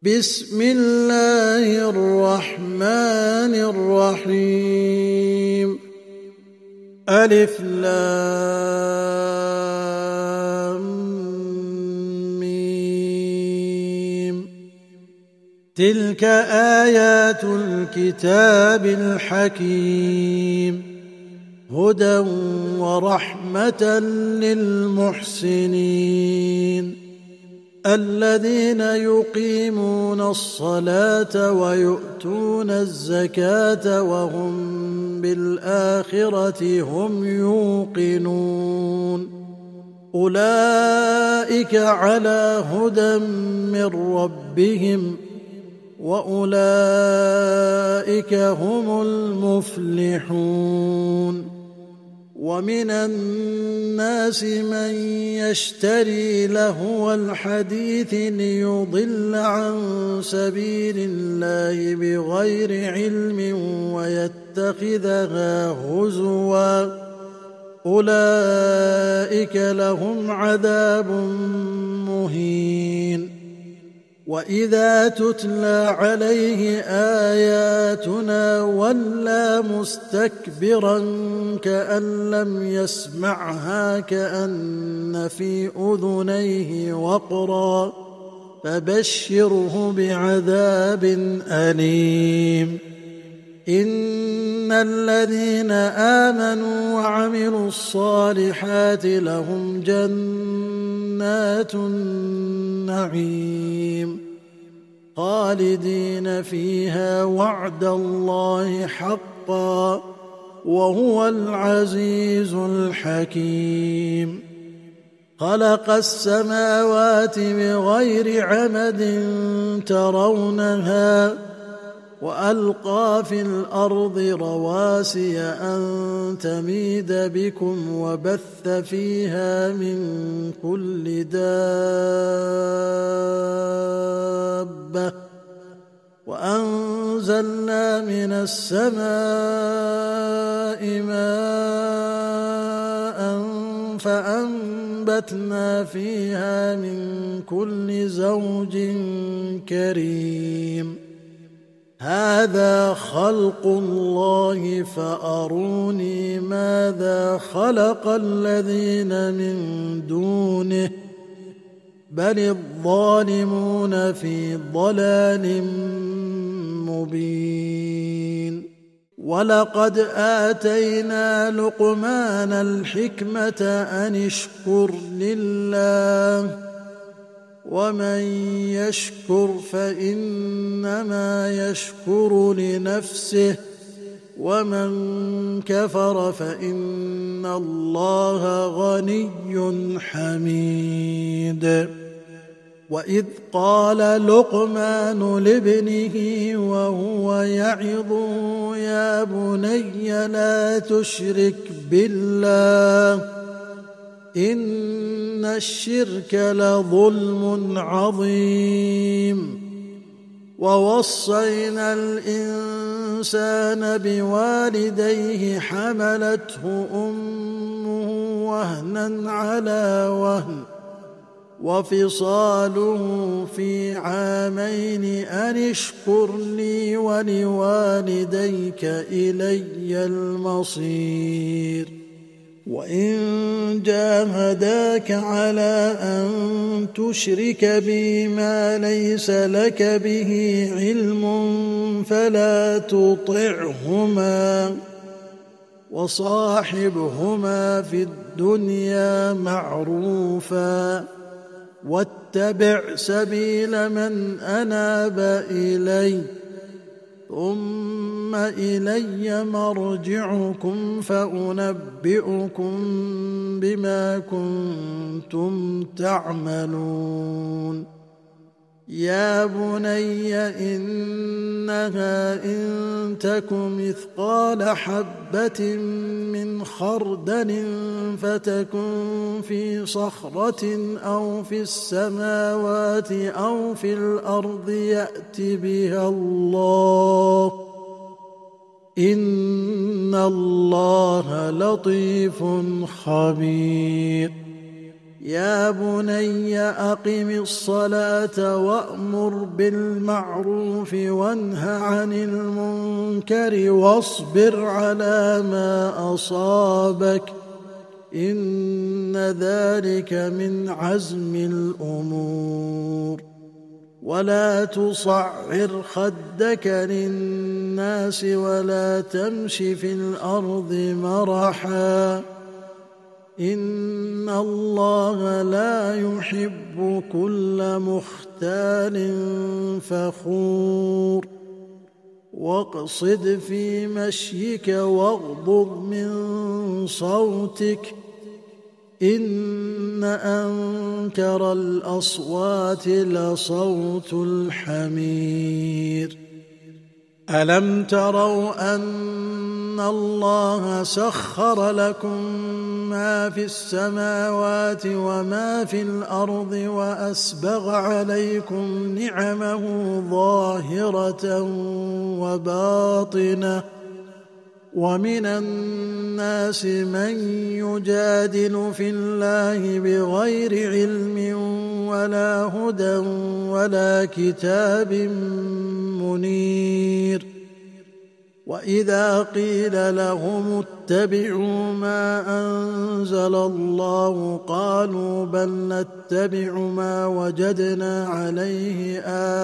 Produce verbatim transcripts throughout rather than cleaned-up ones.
بسم الله الرحمن الرحيم. ألف لام ميم. تلك آيات الكتاب الحكيم، هدى ورحمة للمحسنين الذين يقيمون الصلاة ويؤتون الزكاة وهم بالآخرة هم يوقنون. أولئك على هدى من ربهم وأولئك هم المفلحون. ومن الناس من يشتري لهو الحديث ليضل عن سبيل الله بغير علم ويتخذها هزوا، أولئك لهم عذاب مهين. وإذا تتلى عليه آياتنا ولى مستكبرا كأن لم يسمعها كأن في أذنيه وقرا، فبشره بعذاب أليم. إن الذين آمنوا وعملوا الصالحات لهم جنات النعيم خالدين فيها وعد الله حقا وهو العزيز الحكيم. خلق السماوات بغير عمد ترونها وألقى في الأرض رواسي أن تميد بكم وبث فيها من كل دابة وأنزلنا من السماء ماء فأنبتنا فيها من كل زوج كريم. هذا خلق الله فأروني ماذا خلق الذين من دونه بل الظالمون في ضلال مبين. ولقد آتينا لقمان الحكمة أن اشكر لله ومن يشكر فإنما يشكر لنفسه ومن كفر فإن الله غني حميد. وإذ قال لقمان لابنه وهو يعظه يا بني لا تشرك بالله إن الشرك لظلم عظيم. ووصينا الإنسان بوالديه حملته أمه وهنا على وهن وفصاله في عامين أن اشكر لي ولوالديك إلي المصير. وإن جاهداك على أن تشرك بي ما ليس لك به علم فلا تطعهما وصاحبهما في الدنيا معروفا واتبع سبيل من أناب إلي ثم إلي مرجعكم فأنبئكم بما كنتم تعملون. يا بني إنها إن تك مثقال حبة من خردل فتكن في صخرة أو في السماوات أو في الأرض يأت بها الله إن الله لطيف خبير. يا بني أقم الصلاة وأمر بالمعروف وانه عن المنكر واصبر على ما أصابك إن ذلك من عزم الأمور ولا تصعر خدك للناس ولا تمش في الأرض مرحا إن الله لا يحب كل مختال فخور واقصد في مشيك واغضض من صوتك إن أنكر الأصوات لصوت الحمير ألم تروا أن الله سخر لكم ما في السماوات وما في الأرض وأسبغ عليكم نعمه ظاهرة وباطنة ومن الناس من يجادل في الله بغير علم ولا هدى ولا كتاب منير وإذا قيل لهم اتبعوا ما أنزل الله قالوا بل نتبع ما وجدنا عليه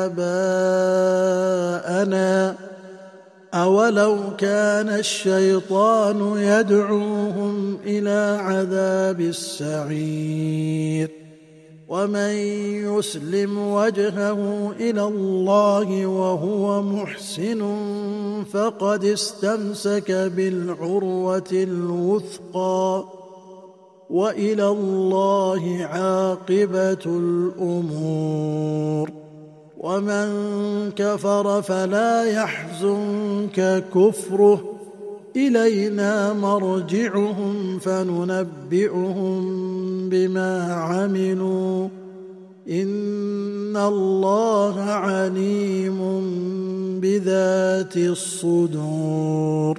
آباءنا أولو كان الشيطان يدعوهم إلى عذاب السعير ومن يسلم وجهه إلى الله وهو محسن فقد استمسك بالعروة الوثقى وإلى الله عاقبة الأمور ومن كفر فلا يحزنك كفره إلينا مرجعهم فننبئهم بما عملوا إن الله عليم بذات الصدور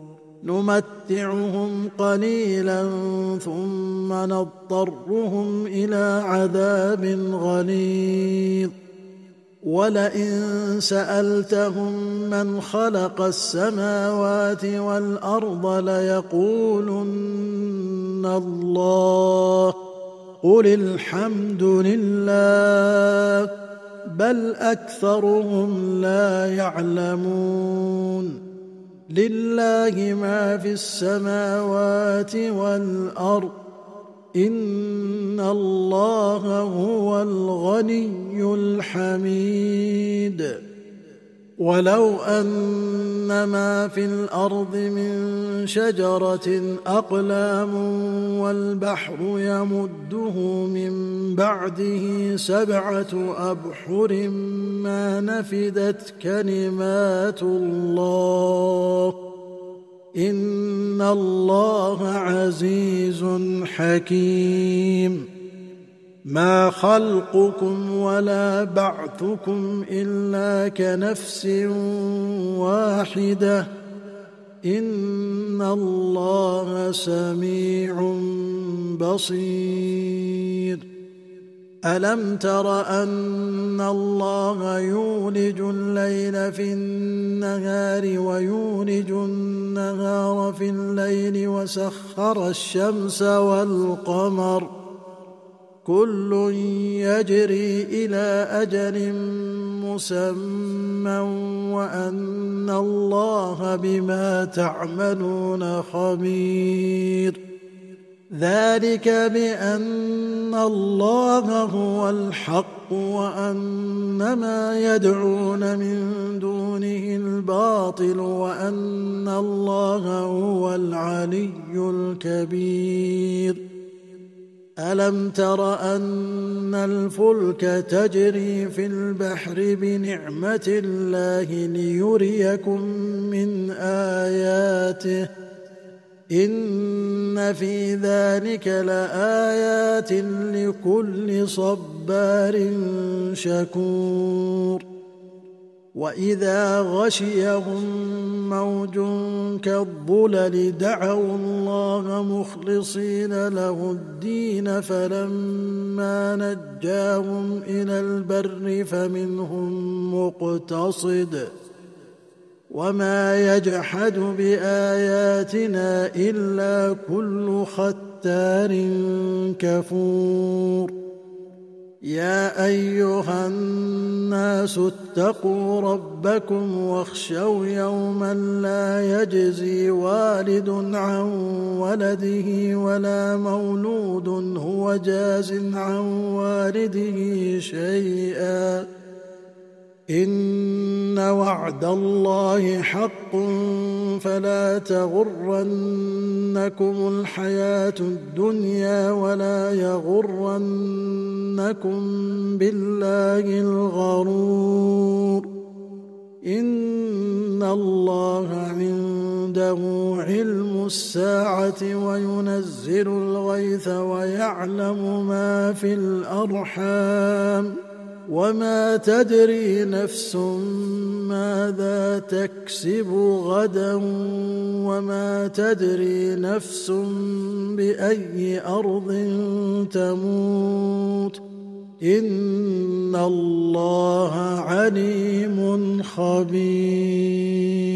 نمتعهم قليلا ثم نضطرهم إلى عذاب غليظ ولئن سألتهم من خلق السماوات والأرض ليقولن الله قل الحمد لله بل أكثرهم لا يعلمون لله ما في السماوات والأرض إن الله هو الغني الحميد ولو أن ما في الأرض من شجرة أقلام والبحر يمده من بعده سبعة أبحر ما نفدت كلمات الله إن الله عزيز حكيم ما خلقكم ولا بعثكم إلا كنفس واحدة إن الله سميع بصير ألم تر أن الله يولج الليل في النهار ويولج النهار في الليل وسخر الشمس والقمر كل يجري إلى أجل مسمى وأن الله بما تعملون خبير ذلك بأن الله هو الحق وأن ما يدعون من دونه الباطل وأن الله هو العلي الكبير ألم تر أن الفلك تجري في البحر بنعمة الله ليريكم من آياته إن في ذلك لآيات لكل صبار شكور وإذا غشيهم موج كالظلل دعوا الله مخلصين له الدين فلما نجاهم إلى البر فمنهم مقتصد وما يجحد بآياتنا إلا كل ختار كفور يا أيها الناس اتقوا ربكم واخشوا يوما لا يجزي والد عن ولده ولا مولود هو جاز عن والده شيئا إن وعد الله حق فلا تغرنكم الحياة الدنيا ولا يغرنكم بالله الغرور إن الله عنده علم الساعة وينزل الغيث ويعلم ما في الأرحام وما تدري نفس ماذا تكسب غدا وما تدري نفس بأي أرض تموت إن الله عليم خبير